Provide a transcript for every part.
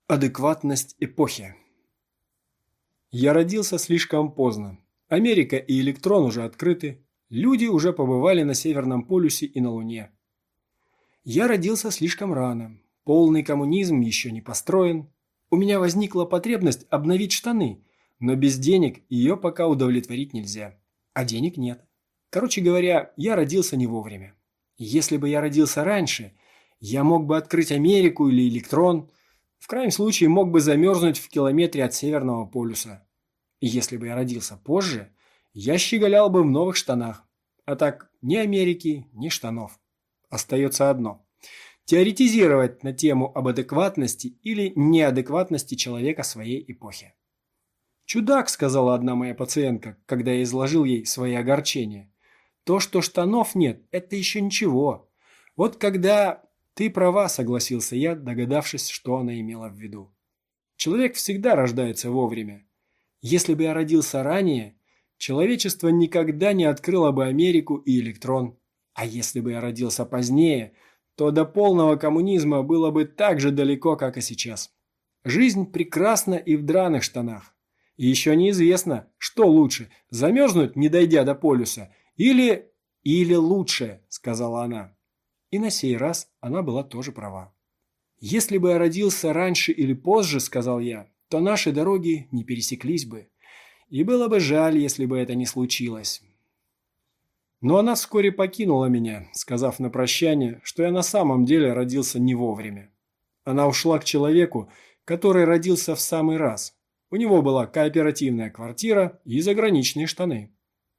Адекватность эпохи. Я родился слишком поздно. Америка и электрон уже открыты. Люди уже побывали на Северном полюсе и на Луне. Я родился слишком рано. Полный коммунизм еще не построен. У меня возникла потребность обновить штаны, но без денег ее пока удовлетворить нельзя. А денег нет. Короче говоря, я родился не вовремя. Если бы я родился раньше, я мог бы открыть Америку или электрон. В крайнем случае мог бы замерзнуть в километре от Северного полюса. И если бы я родился позже, я щеголял бы в новых штанах. А так ни Америки, ни штанов. Остается одно – теоретизировать на тему об адекватности или неадекватности человека своей эпохи. «Чудак», – сказала одна моя пациентка, когда я изложил ей свои огорчения. «То, что штанов нет, это еще ничего. Вот когда...» «Ты права», – согласился я, догадавшись, что она имела в виду. «Человек всегда рождается вовремя. Если бы я родился ранее, человечество никогда не открыло бы Америку и электрон. А если бы я родился позднее, то до полного коммунизма было бы так же далеко, как и сейчас. Жизнь прекрасна и в драных штанах. И еще неизвестно, что лучше – замерзнуть, не дойдя до полюса, или лучше», – сказала она. И на сей раз она была тоже права. «Если бы я родился раньше или позже, — сказал я, — то наши дороги не пересеклись бы. И было бы жаль, если бы это не случилось». Но она вскоре покинула меня, сказав на прощание, что я на самом деле родился не вовремя. Она ушла к человеку, который родился в самый раз. У него была кооперативная квартира и заграничные штаны.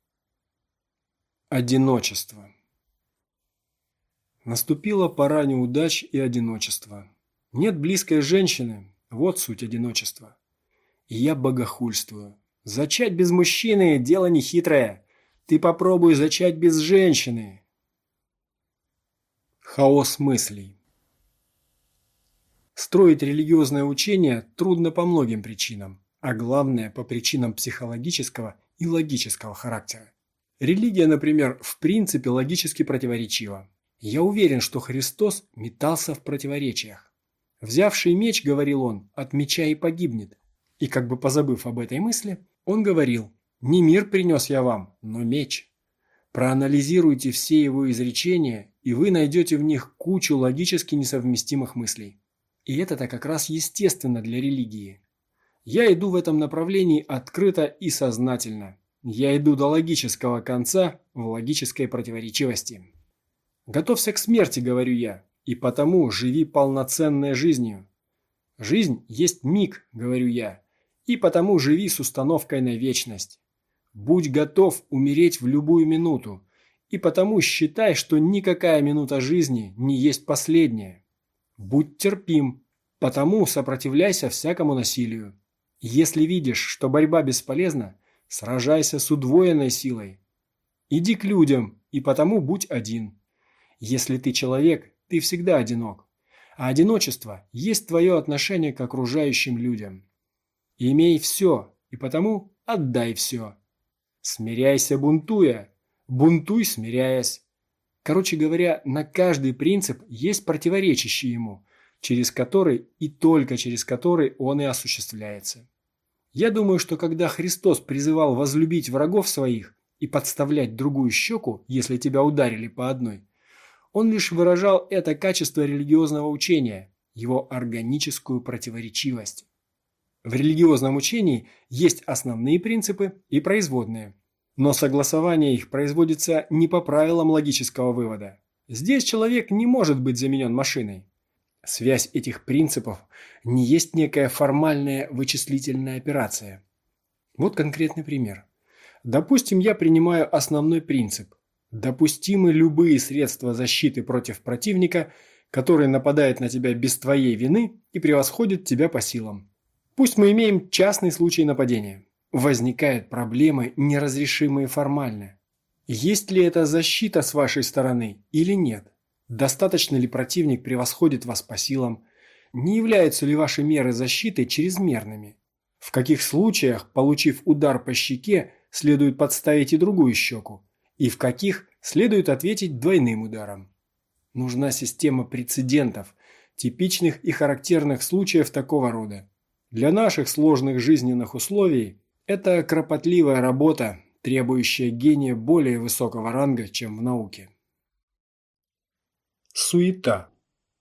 Одиночество. Наступила пора неудач и одиночества. Нет близкой женщины, вот суть одиночества. И я богохульствую. Зачать без мужчины – дело нехитрое. Ты попробуй зачать без женщины. Хаос мыслей. Строить религиозное учение трудно по многим причинам, а главное – по причинам психологического и логического характера. Религия, например, в принципе логически противоречива. Я уверен, что Христос метался в противоречиях. «Взявший меч, — говорил он, — от меча и погибнет». И как бы позабыв об этой мысли, он говорил: «Не мир принес я вам, но меч». Проанализируйте все его изречения, и вы найдете в них кучу логически несовместимых мыслей. И это-то как раз естественно для религии. Я иду в этом направлении открыто и сознательно. Я иду до логического конца в логической противоречивости. «Готовься к смерти, — говорю я, — и потому живи полноценной жизнью. Жизнь есть миг, — говорю я, — и потому живи с установкой на вечность. Будь готов умереть в любую минуту, и потому считай, что никакая минута жизни не есть последняя. Будь терпим, потому сопротивляйся всякому насилию. Если видишь, что борьба бесполезна, сражайся с удвоенной силой. Иди к людям, и потому будь один. Если ты человек, ты всегда одинок, а одиночество есть твое отношение к окружающим людям. Имей все, и потому отдай все. Смиряйся, бунтуя, бунтуй, смиряясь». Короче говоря, на каждый принцип есть противоречащий ему, через который и только через который он и осуществляется. Я думаю, что когда Христос призывал возлюбить врагов своих и подставлять другую щеку, если тебя ударили по одной, он лишь выражал это качество религиозного учения, его органическую противоречивость. В религиозном учении есть основные принципы и производные, но согласование их производится не по правилам логического вывода. Здесь человек не может быть заменен машиной. Связь этих принципов не есть некая формальная вычислительная операция. Вот конкретный пример. Допустим, я принимаю основной принцип. Допустимы любые средства защиты против противника, который нападает на тебя без твоей вины и превосходит тебя по силам. Пусть мы имеем частный случай нападения. Возникают проблемы, неразрешимые формально. Есть ли это защита с вашей стороны или нет? Достаточно ли противник превосходит вас по силам? Не являются ли ваши меры защиты чрезмерными? В каких случаях, получив удар по щеке, следует подставить и другую щеку? И в каких следует ответить двойным ударом? Нужна система прецедентов, типичных и характерных случаев такого рода. Для наших сложных жизненных условий это кропотливая работа, требующая гения более высокого ранга, чем в науке. Суета.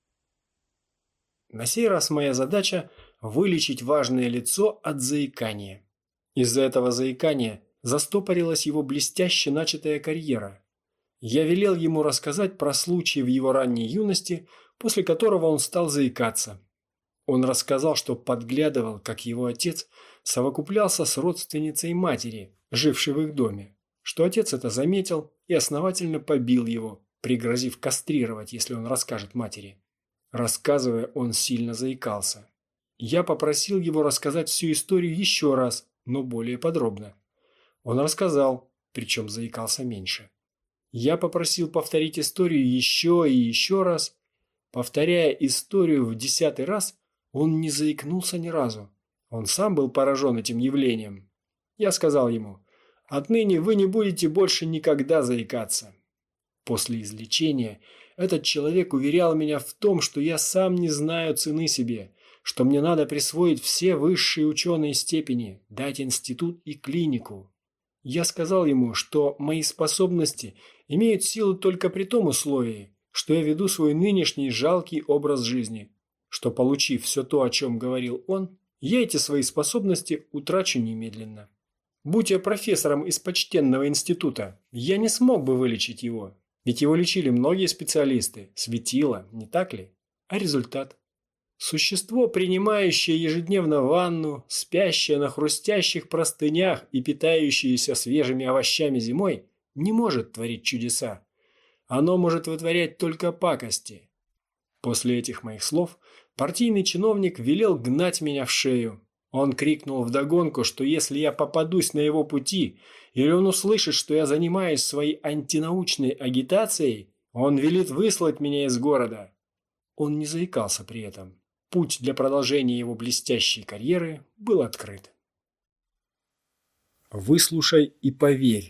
На сей раз моя задача – вылечить важное лицо от заикания. Из-за этого заикания застопорилась его блестяще начатая карьера. Я велел ему рассказать про случай в его ранней юности, после которого он стал заикаться. Он рассказал, что подглядывал, как его отец совокуплялся с родственницей матери, жившей в их доме, что отец это заметил и основательно побил его, пригрозив кастрировать, если он расскажет матери. Рассказывая, он сильно заикался. Я попросил его рассказать всю историю еще раз, но более подробно. Он рассказал, причем заикался меньше. Я попросил повторить историю еще и еще раз. Повторяя историю в 10-й раз, он не заикнулся ни разу. Он сам был поражен этим явлением. Я сказал ему: «Отныне вы не будете больше никогда заикаться». После излечения этот человек уверял меня в том, что я сам не знаю цены себе, что мне надо присвоить все высшие ученые степени, дать институт и клинику. Я сказал ему, что мои способности имеют силу только при том условии, что я веду свой нынешний жалкий образ жизни, что, получив все то, о чем говорил он, я эти свои способности утрачу немедленно. Будь я профессором из почтенного института, я не смог бы вылечить его, ведь его лечили многие специалисты, светило, не так ли? А результат? Существо, принимающее ежедневно ванну, спящее на хрустящих простынях и питающееся свежими овощами зимой, не может творить чудеса. Оно может вытворять только пакости. После этих моих слов партийный чиновник велел гнать меня в шею. Он крикнул вдогонку, что если я попадусь на его пути, или он услышит, что я занимаюсь своей антинаучной агитацией, он велит выслать меня из города. Он не заикался при этом. Путь для продолжения его блестящей карьеры был открыт. Выслушай и поверь.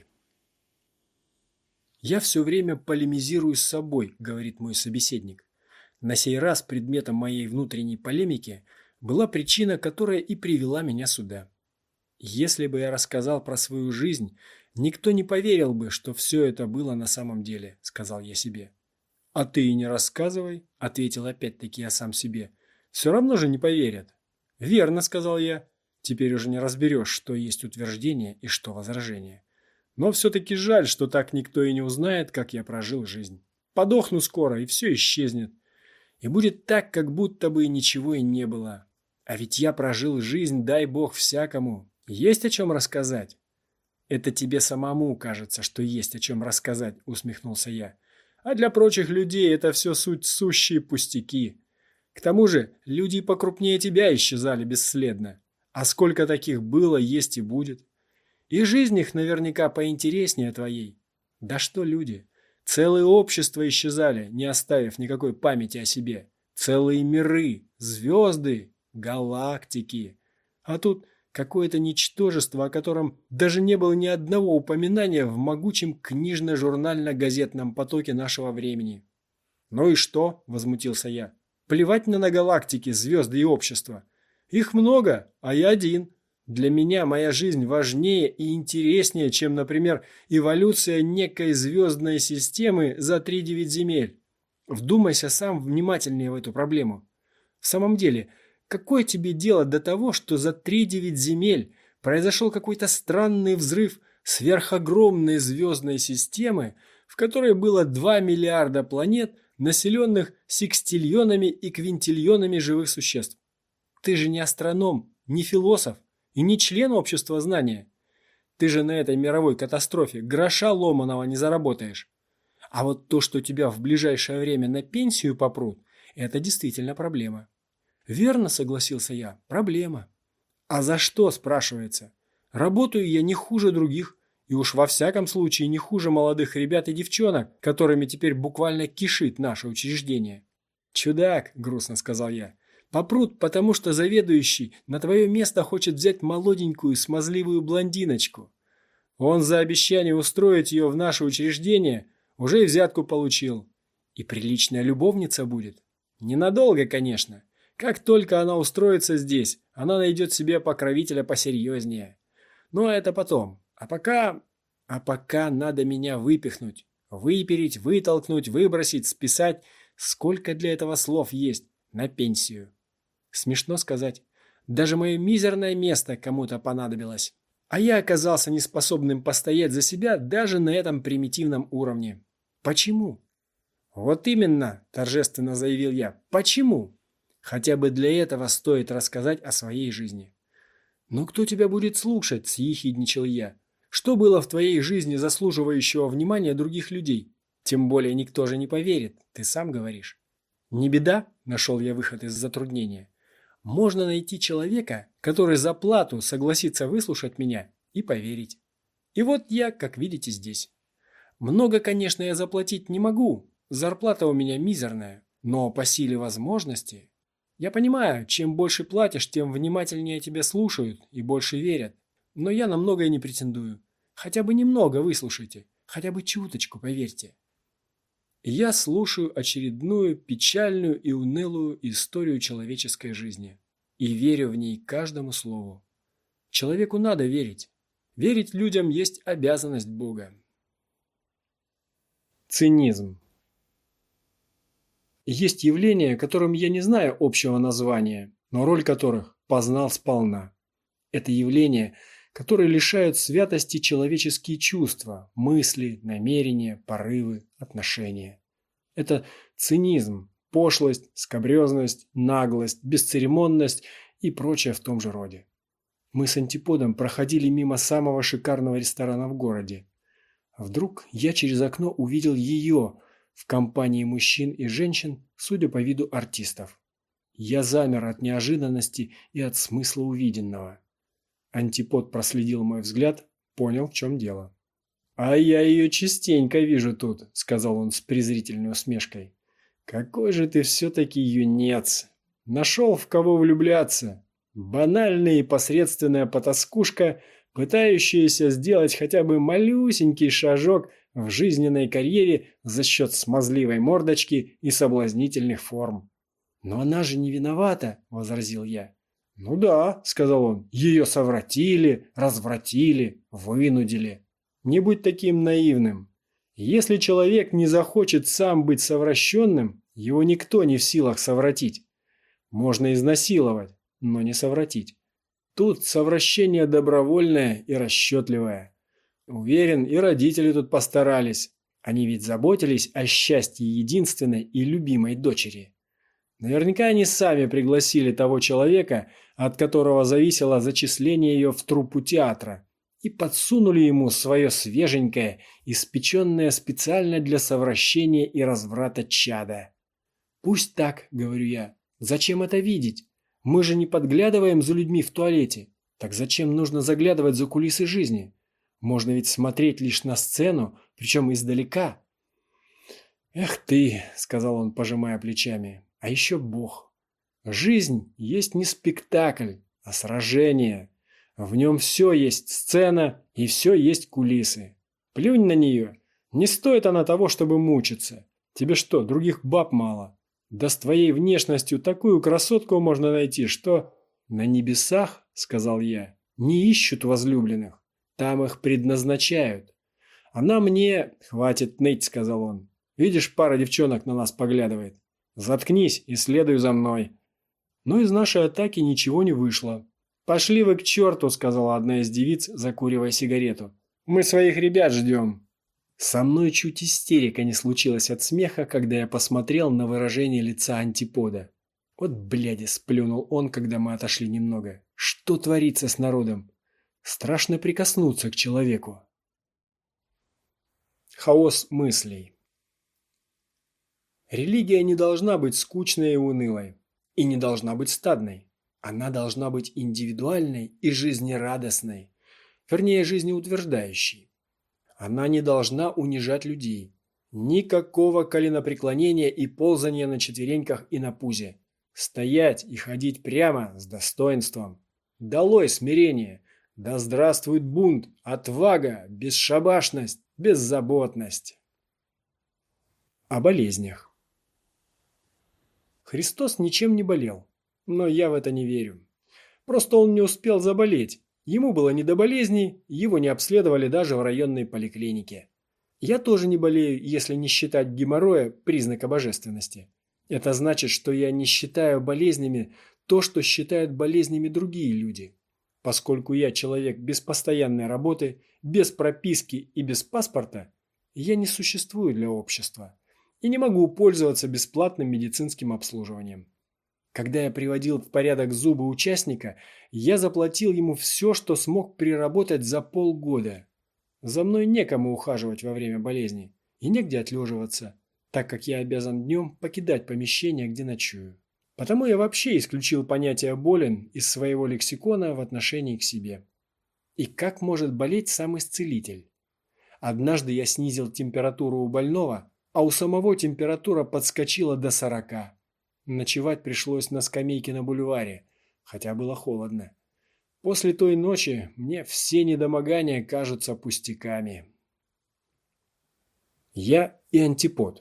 «Я все время полемизирую с собой», – говорит мой собеседник. На сей раз предметом моей внутренней полемики была причина, которая и привела меня сюда. Если бы я рассказал про свою жизнь, никто не поверил бы, что все это было на самом деле, сказал я себе. А ты и не рассказывай, ответил опять-таки я сам себе. Все равно же не поверят. Верно, сказал я. Теперь уже не разберешь, что есть утверждение и что возражение. Но все-таки жаль, что так никто и не узнает, как я прожил жизнь. Подохну скоро, и все исчезнет. И будет так, как будто бы ничего и не было. А ведь я прожил жизнь, дай бог, всякому. Есть о чем рассказать? Это тебе самому кажется, что есть о чем рассказать, усмехнулся я. А для прочих людей это все суть сущие пустяки. К тому же люди покрупнее тебя исчезали бесследно. А сколько таких было, есть и будет. И жизнь их наверняка поинтереснее твоей. Да что люди? Целые общества исчезали, не оставив никакой памяти о себе. Целые миры, звезды, галактики. А тут какое-то ничтожество, о котором даже не было ни одного упоминания в могучем книжно-журнально-газетном потоке нашего времени. «Ну и что?» – возмутился я. «Плевать мне на галактики, звезды и общества. Их много, а я один. Для меня моя жизнь важнее и интереснее, чем, например, эволюция некой звездной системы за 3-9 земель. Вдумайся сам внимательнее в эту проблему. В самом деле, какое тебе дело до того, что за 3-9 земель произошел какой-то странный взрыв сверхогромной звездной системы, в которой было 2 миллиарда планет, населенных секстиллионами и квинтиллионами живых существ? Ты же не астроном, не философ и не член общества знания. Ты же на этой мировой катастрофе гроша ломаного не заработаешь. А вот то, что тебя в ближайшее время на пенсию попрут, это действительно проблема». «Верно», — согласился я, — «проблема». «А за что?» — спрашивается. «Работаю я не хуже других, и уж во всяком случае не хуже молодых ребят и девчонок, которыми теперь буквально кишит наше учреждение». «Чудак», — грустно сказал я, — «попрут, потому что заведующий на твое место хочет взять молоденькую смазливую блондиночку. Он за обещание устроить ее в наше учреждение уже и взятку получил. И приличная любовница будет. Ненадолго, конечно. Как только она устроится здесь, она найдет себе покровителя посерьезнее. Но это потом. А пока... А пока надо меня выпихнуть. Выпереть, вытолкнуть, выбросить, списать. Сколько для этого слов есть? На пенсию. Смешно сказать. Даже мое мизерное место кому-то понадобилось. А я оказался неспособным постоять за себя даже на этом примитивном уровне. Почему? Вот именно, торжественно заявил я. Почему? Хотя бы для этого стоит рассказать о своей жизни. «Но кто тебя будет слушать?» – съехидничал я. «Что было в твоей жизни заслуживающего внимания других людей? Тем более никто же не поверит, ты сам говоришь». «Не беда», – нашел я выход из затруднения. «Можно найти человека, который за плату согласится выслушать меня и поверить. И вот я, как видите, здесь. Много, конечно, я заплатить не могу, зарплата у меня мизерная, но по силе возможностей... Я понимаю, чем больше платишь, тем внимательнее тебя слушают и больше верят. Но я на многое не претендую. Хотя бы немного выслушайте, хотя бы чуточку, поверьте. Я слушаю очередную печальную и унылую историю человеческой жизни. И верю в ней каждому слову. Человеку надо верить. Верить людям есть обязанность Бога. Цинизм. Есть явления, которым я не знаю общего названия, но роль которых познал сполна. Это явления, которые лишают святости человеческие чувства, мысли, намерения, порывы, отношения. Это цинизм, пошлость, скабрезность, наглость, бесцеремонность и прочее в том же роде. Мы с Антиподом проходили мимо самого шикарного ресторана в городе. Вдруг я через окно увидел ее в компании мужчин и женщин, судя по виду артистов. Я замер от неожиданности и от смысла увиденного. Антипод проследил мой взгляд, понял, в чем дело. «А я ее частенько вижу тут», — сказал он с презрительной усмешкой. «Какой же ты все-таки юнец! Нашел, в кого влюбляться! Банальная и посредственная потаскушка, пытающаяся сделать хотя бы малюсенький шажок в жизненной карьере за счет смазливой мордочки и соблазнительных форм». «Но она же не виновата», — возразил я. «Ну да», — сказал он, — «ее совратили, развратили, вынудили». Не будь таким наивным. Если человек не захочет сам быть совращенным, его никто не в силах совратить. Можно изнасиловать, но не совратить. Тут совращение добровольное и расчетливое. Уверен, и родители тут постарались. Они ведь заботились о счастье единственной и любимой дочери. Наверняка они сами пригласили того человека, от которого зависело зачисление ее в труппу театра, и подсунули ему свое свеженькое, испеченное специально для совращения и разврата чадо. «Пусть так», — говорю я. «Зачем это видеть? Мы же не подглядываем за людьми в туалете. Так зачем нужно заглядывать за кулисы жизни? Можно ведь смотреть лишь на сцену, причем издалека». «Эх ты», — сказал он, пожимая плечами, — «а еще Бог. Жизнь есть не спектакль, а сражение. В нем все есть сцена и все есть кулисы. Плюнь на нее. Не стоит она того, чтобы мучиться. Тебе что, других баб мало? Да с твоей внешностью такую красотку можно найти, что...» «На небесах, — сказал я, — не ищут возлюбленных. Там их предназначают. Она мне...» «Хватит ныть, — сказал он. Видишь, пара девчонок на нас поглядывает. Заткнись и следуй за мной». Но из нашей атаки ничего не вышло. «Пошли вы к черту, — сказала одна из девиц, закуривая сигарету. Мы своих ребят ждем». Со мной чуть истерика не случилась от смеха, когда я посмотрел на выражение лица Антипода. «Вот бляди!» — сплюнул он, когда мы отошли немного. «Что творится с народом? Страшно прикоснуться к человеку». Хаос мыслей. Религия не должна быть скучной и унылой, и не должна быть стадной. Она должна быть индивидуальной и жизнерадостной, вернее, жизнеутверждающей. Она не должна унижать людей. Никакого коленопреклонения и ползания на четвереньках и на пузе. Стоять и ходить прямо с достоинством. Долой смирение! Да здравствует бунт, отвага, бесшабашность, беззаботность! О болезнях. Христос ничем не болел, но я в это не верю. Просто он не успел заболеть, ему было не до болезней, его не обследовали даже в районной поликлинике. Я тоже не болею, если не считать геморроя признака божественности. Это значит, что я не считаю болезнями то, что считают болезнями другие люди. Поскольку я человек без постоянной работы, без прописки и без паспорта, я не существую для общества и не могу пользоваться бесплатным медицинским обслуживанием. Когда я приводил в порядок зубы участника, я заплатил ему все, что смог приработать за полгода. За мной некому ухаживать во время болезни и негде отлеживаться, так как я обязан днем покидать помещение, где ночую. Потому я вообще исключил понятие «болен» из своего лексикона в отношении к себе. И как может болеть сам исцелитель? Однажды я снизил температуру у больного, а у самого температура подскочила до 40. Ночевать пришлось на скамейке на бульваре, хотя было холодно. После той ночи мне все недомогания кажутся пустяками. Я и антипод.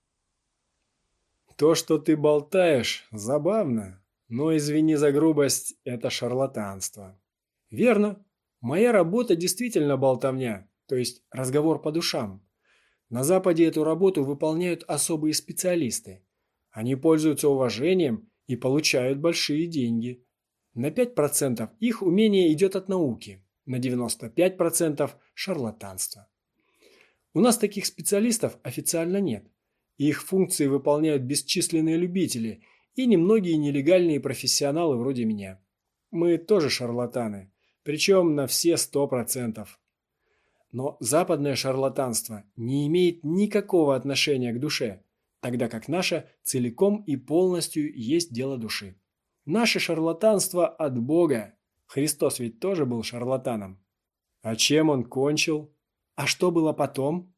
То, что ты болтаешь, забавно, но, извини за грубость, это шарлатанство. Верно. Моя работа действительно болтовня, то есть разговор по душам. На Западе эту работу выполняют особые специалисты. Они пользуются уважением и получают большие деньги. На 5% их умение идет от науки, на 95% шарлатанства. У нас таких специалистов официально нет. Их функции выполняют бесчисленные любители и немногие нелегальные профессионалы вроде меня. Мы тоже шарлатаны, причем на все 100%. Но западное шарлатанство не имеет никакого отношения к душе, тогда как наше целиком и полностью есть дело души. Наше шарлатанство от Бога. Христос ведь тоже был шарлатаном. А чем он кончил? А что было потом?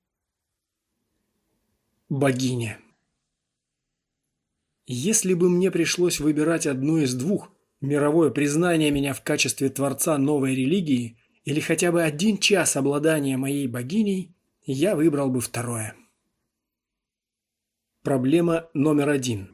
Богиня. Если бы мне пришлось выбирать одно из двух, мировое признание меня в качестве творца новой религии или хотя бы 1 час обладания моей богиней, я выбрал бы второе. Проблема номер 1.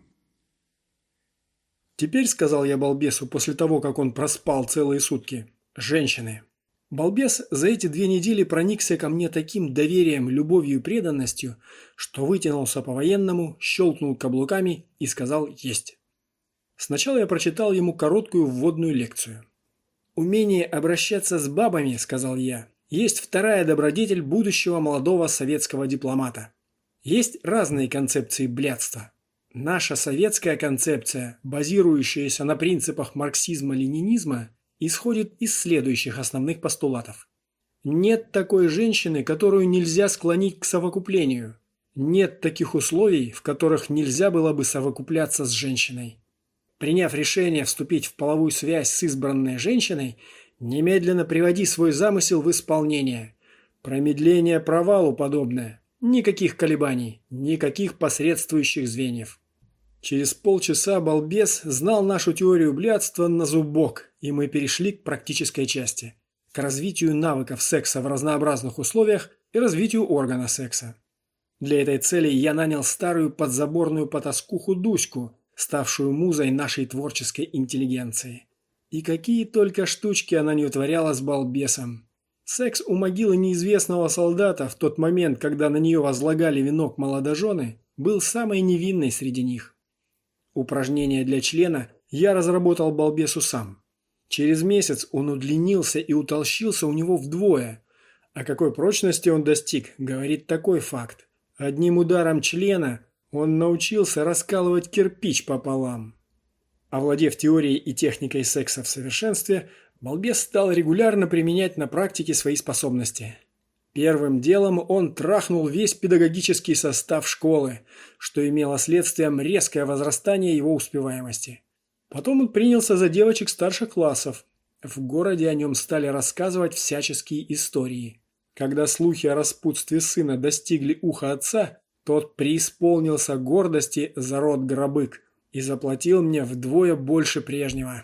Теперь, сказал я балбесу после того, как он проспал целые сутки, женщины. Балбес за эти 2 недели проникся ко мне таким доверием, любовью и преданностью, что вытянулся по-военному, щелкнул каблуками и сказал «есть». Сначала я прочитал ему короткую вводную лекцию. «Умение обращаться с бабами, — сказал я, — есть вторая добродетель будущего молодого советского дипломата. Есть разные концепции блядства. Наша советская концепция, базирующаяся на принципах марксизма-ленинизма, исходит из следующих основных постулатов. Нет такой женщины, которую нельзя склонить к совокуплению. Нет таких условий, в которых нельзя было бы совокупляться с женщиной. Приняв решение вступить в половую связь с избранной женщиной, немедленно приводи свой замысел в исполнение. Промедление провалу подобное. Никаких колебаний, никаких посредствующих звеньев. Через полчаса балбес знал нашу теорию блядства на зубок, и мы перешли к практической части, к развитию навыков секса в разнообразных условиях и развитию органа секса. Для этой цели я нанял старую подзаборную потаскуху Дуську, ставшую музой нашей творческой интеллигенции. И какие только штучки она не утворяла с балбесом. Секс у могилы неизвестного солдата в тот момент, когда на нее возлагали венок молодожены, был самой невинной среди них. Упражнения для члена я разработал балбесу сам. Через месяц он удлинился и утолщился у него вдвое. О какой прочности он достиг, говорит такой факт. Одним ударом члена он научился раскалывать кирпич пополам. Овладев теорией и техникой секса в совершенстве, балбес стал регулярно применять на практике свои способности. Первым делом он трахнул весь педагогический состав школы, что имело следствием резкое возрастание его успеваемости. Потом он принялся за девочек старших классов. В городе о нем стали рассказывать всяческие истории. Когда слухи о распутстве сына достигли уха отца, тот преисполнился гордости за род Гробык и заплатил мне вдвое больше прежнего.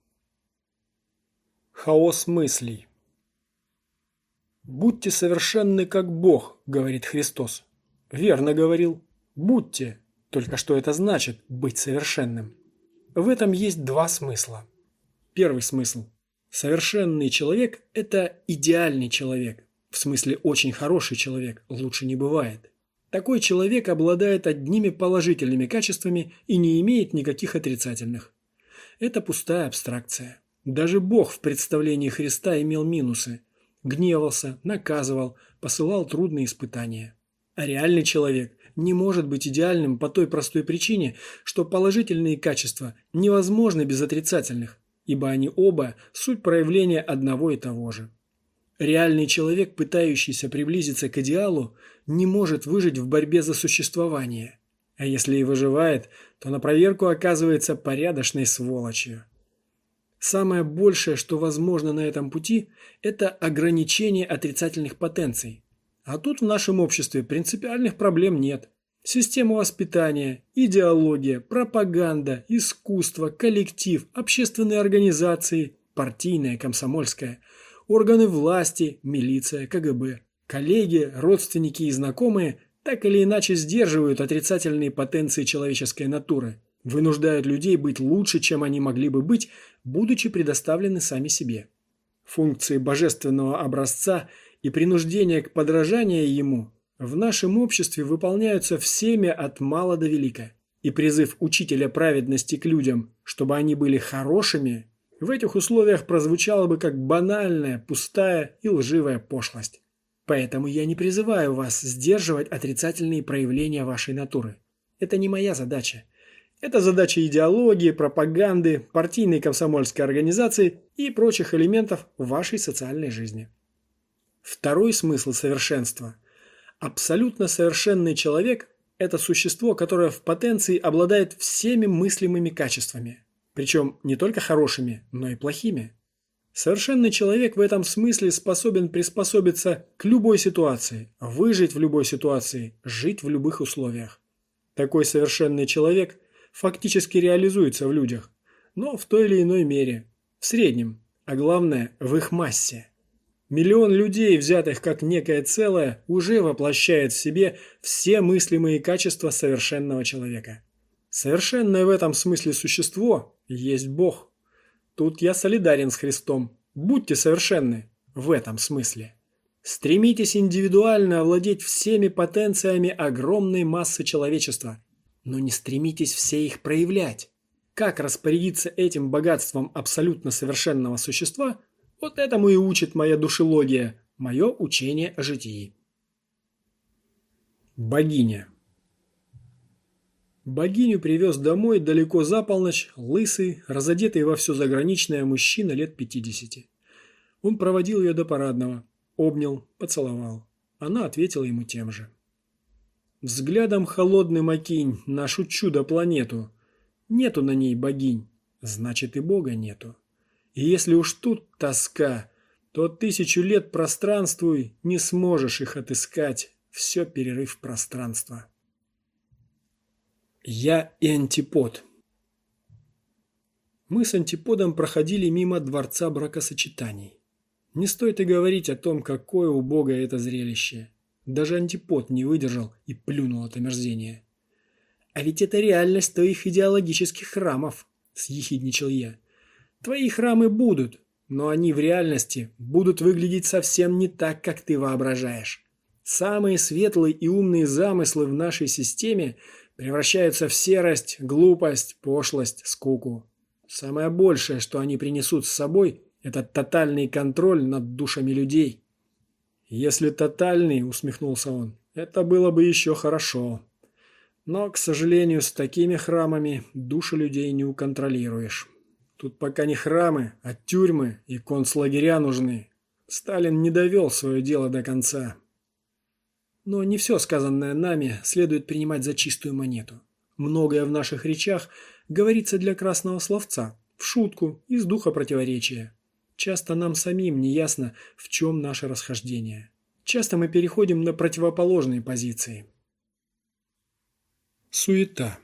Хаос мыслей. «Будьте совершенны, как Бог», — говорит Христос. Верно говорил. Будьте, Только что это значит быть совершенным? В этом есть два смысла. Первый смысл. Совершенный человек – это идеальный человек. В смысле очень хороший человек, лучше не бывает. Такой человек обладает одними положительными качествами и не имеет никаких отрицательных. Это пустая абстракция. Даже Бог в представлении Христа имел минусы. Гневался, наказывал, посылал трудные испытания. А реальный человек не может быть идеальным по той простой причине, что положительные качества невозможны без отрицательных, ибо они оба суть проявления одного и того же. Реальный человек, пытающийся приблизиться к идеалу, не может выжить в борьбе за существование. А если и выживает, то на проверку оказывается порядочной сволочью. Самое большее, что возможно на этом пути, это ограничение отрицательных потенций. А тут в нашем обществе принципиальных проблем нет. Система воспитания, идеология, пропаганда, искусство, коллектив, общественные организации, партийная, комсомольская, органы власти, милиция, КГБ, коллеги, родственники и знакомые так или иначе сдерживают отрицательные потенции человеческой натуры, вынуждают людей быть лучше, чем они могли бы быть, будучи предоставлены сами себе. Функции божественного образца и принуждение к подражанию ему в нашем обществе выполняются всеми от мала до велика, и призыв учителя праведности к людям, чтобы они были хорошими, в этих условиях прозвучало бы как банальная, пустая и лживая пошлость. Поэтому я не призываю вас сдерживать отрицательные проявления вашей натуры. Это не моя задача. Это задача идеологии, пропаганды, партийной комсомольской организации и прочих элементов вашей социальной жизни. Второй смысл совершенства. Абсолютно совершенный человек – это существо, которое в потенции обладает всеми мыслимыми качествами. Причем не только хорошими, но и плохими. Совершенный человек в этом смысле способен приспособиться к любой ситуации, выжить в любой ситуации, жить в любых условиях. Такой совершенный человек фактически реализуется в людях, но в той или иной мере, в среднем, а главное – в их массе. Миллион людей, взятых как некое целое, уже воплощает в себе все мыслимые качества совершенного человека. Совершенное в этом смысле существо есть Бог. Тут я солидарен с Христом. Будьте совершенны в этом смысле. Стремитесь индивидуально овладеть всеми потенциями огромной массы человечества, но не стремитесь все их проявлять. Как распорядиться этим богатством абсолютно совершенного существа, вот этому и учит моя душелогия, мое учение о житии. Богиня. Богиню привез домой далеко за полночь лысый, разодетый во все заграничное мужчина лет 50. Он проводил ее до парадного, обнял, поцеловал. Она ответила ему тем же. Взглядом холодным окинь нашу чудо-планету. Нету на ней богинь, значит и Бога нету. И если уж тут тоска, то 1000 лет пространствуй, не сможешь их отыскать, все перерыв пространства. Я и Антипод. Мы с Антиподом проходили мимо дворца бракосочетаний. Не стоит и говорить о том, какое убогое это зрелище. Даже Антипод не выдержал и плюнул от омерзения. «А ведь это реальность твоих идеологических храмов», – съехидничал я. «Твои храмы будут, но они в реальности будут выглядеть совсем не так, как ты воображаешь. Самые светлые и умные замыслы в нашей системе превращаются в серость, глупость, пошлость, скуку. Самое большее, что они принесут с собой, это тотальный контроль над душами людей». «Если тотальный, — усмехнулся он, — это было бы еще хорошо. Но, к сожалению, с такими храмами души людей не уконтролируешь. Тут пока не храмы, а тюрьмы и концлагеря нужны. Сталин не довел свое дело до конца». Но не все сказанное нами следует принимать за чистую монету. Многое в наших речах говорится для красного словца, в шутку, из духа противоречия. Часто нам самим не ясно, в чем наше расхождение. Часто мы переходим на противоположные позиции. Суета.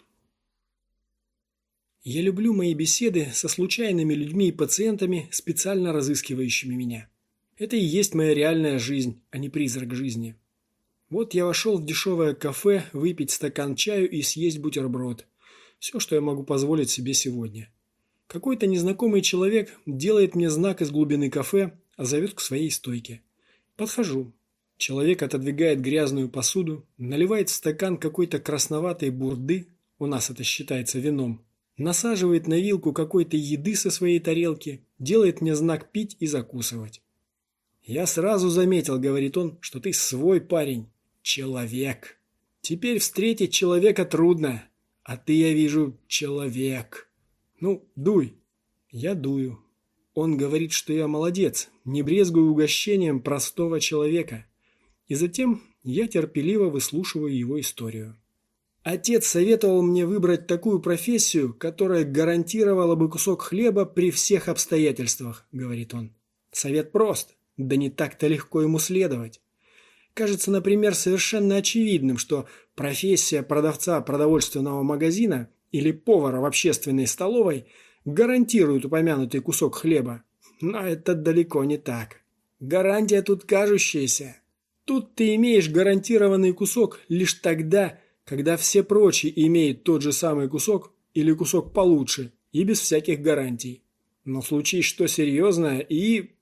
Я люблю мои беседы со случайными людьми и пациентами, специально разыскивающими меня. Это и есть моя реальная жизнь, а не призрак жизни. Вот я вошел в дешевое кафе выпить стакан чаю и съесть бутерброд. Все, что я могу позволить себе сегодня. Какой-то незнакомый человек делает мне знак из глубины кафе, а зовет к своей стойке. Подхожу. Человек отодвигает грязную посуду, наливает в стакан какой-то красноватой бурды, у нас это считается вином, насаживает на вилку какой-то еды со своей тарелки, делает мне знак пить и закусывать. «Я сразу заметил, — говорит он, — что ты свой парень, человек. Теперь встретить человека трудно, а ты, я вижу, человек. Ну, дуй». Я дую. Он говорит, что я молодец, не брезгую угощением простого человека. И затем я терпеливо выслушиваю его историю. Отец советовал мне выбрать такую профессию, которая гарантировала бы кусок хлеба при всех обстоятельствах, говорит он. Совет прост, да не так-то легко ему следовать. Кажется, например, совершенно очевидным, что профессия продавца продовольственного магазина или повара в общественной столовой гарантирует упомянутый кусок хлеба. Но это далеко не так. Гарантия тут кажущаяся. Тут ты имеешь гарантированный кусок лишь тогда, когда все прочие имеют тот же самый кусок или кусок получше и без всяких гарантий. Но случись что серьезное и...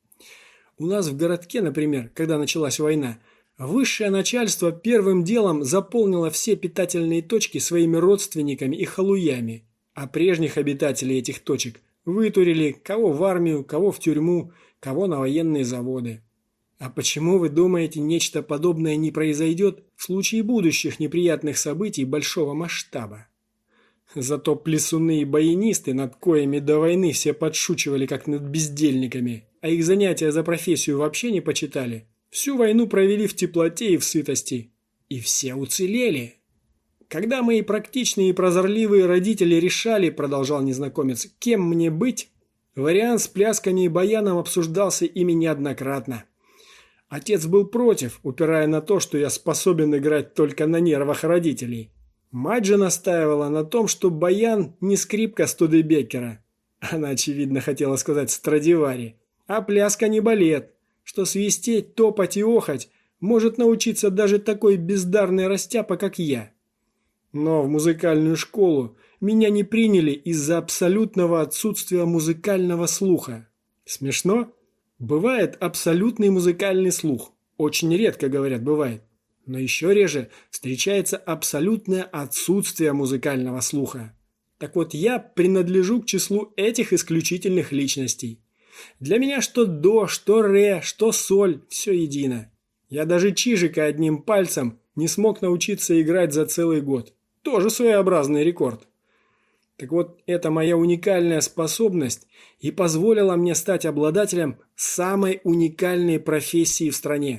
У нас в городке, например, когда началась война, высшее начальство первым делом заполнило все питательные точки своими родственниками и халуями, а прежних обитателей этих точек вытурили кого в армию, кого в тюрьму, кого на военные заводы. А почему, вы думаете, нечто подобное не произойдет в случае будущих неприятных событий большого масштаба? Зато плясуны и баянисты, над коями до войны все подшучивали, как над бездельниками, а их занятия за профессию вообще не почитали, всю войну провели в теплоте и в сытости. И все уцелели. Когда мои практичные и прозорливые родители решали, продолжал незнакомец, кем мне быть, вариант с плясками и баяном обсуждался ими неоднократно. Отец был против, упирая на то, что я способен играть только на нервах родителей. Мать же настаивала на том, что баян не скрипка Студебеккера. Она, очевидно, хотела сказать Страдивари. А пляска не балет, что свистеть, топать и охать может научиться даже такой бездарный растяпа, как я. Но в музыкальную школу меня не приняли из-за абсолютного отсутствия музыкального слуха. Смешно? Бывает абсолютный музыкальный слух. Очень редко, говорят, бывает. Но еще реже встречается абсолютное отсутствие музыкального слуха. Так вот, я принадлежу к числу этих исключительных личностей. Для меня что до, что ре, что соль – все едино. Я даже чижика одним пальцем не смог научиться играть за целый год. Тоже своеобразный рекорд. Так вот, эта моя уникальная способность и позволила мне стать обладателем самой уникальной профессии в стране.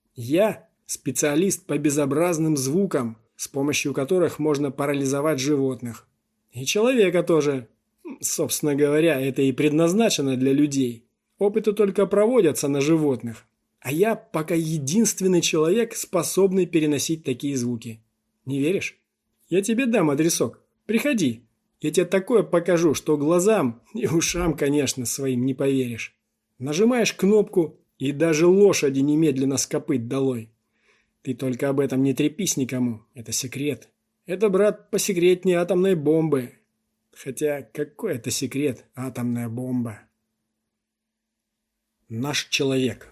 Я – специалист по безобразным звукам, с помощью которых можно парализовать животных. И человека тоже. Собственно говоря, это и предназначено для людей. Опыты только проводятся на животных. А я пока единственный человек, способный переносить такие звуки. Не веришь? Я тебе дам адресок. Приходи. Я тебе такое покажу, что глазам и ушам, конечно, своим не поверишь. Нажимаешь кнопку, и даже лошади немедленно с копыт долой. Ты только об этом не трепись никому. Это секрет. Это, брат, посекретнее атомной бомбы. Хотя какой это секрет, атомная бомба? Наш человек.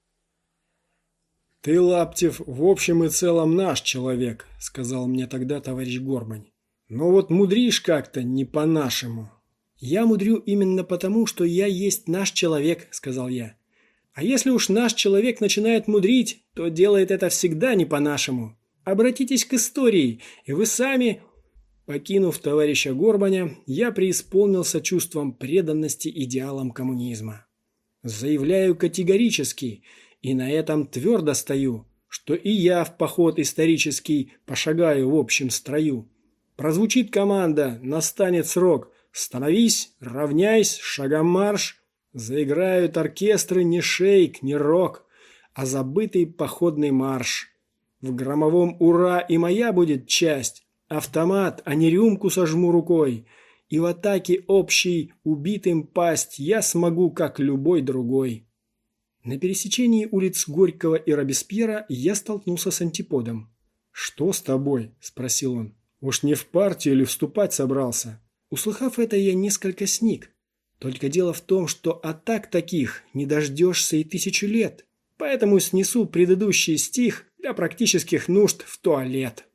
«Ты, Лаптев, в общем и целом наш человек», — сказал мне тогда товарищ Горбань. «Но вот мудришь как-то не по-нашему». «Я мудрю именно потому, что я есть наш человек», — сказал я. «А если уж наш человек начинает мудрить, то делает это всегда не по-нашему. Обратитесь к истории, и вы сами...» Покинув товарища Горбаня, я преисполнился чувством преданности идеалам коммунизма. Заявляю категорически, и на этом твердо стою, что и я в поход исторический пошагаю в общем строю. Прозвучит команда, настанет срок. Становись, равняйсь, шагом марш. Заиграют оркестры не шейк, не рок, а забытый походный марш. В громовом «Ура» и моя будет часть. Автомат, а не рюмку сожму рукой. И в атаке общей убитым пасть я смогу, как любой другой. На пересечении улиц Горького и Робеспьера я столкнулся с антиподом. «Что с тобой?» – спросил он. «Уж не в партию или вступать собрался?» Услыхав это, я несколько сник. Только дело в том, что атак таких не дождешься и 1000 лет. Поэтому снесу предыдущий стих для практических нужд в туалет.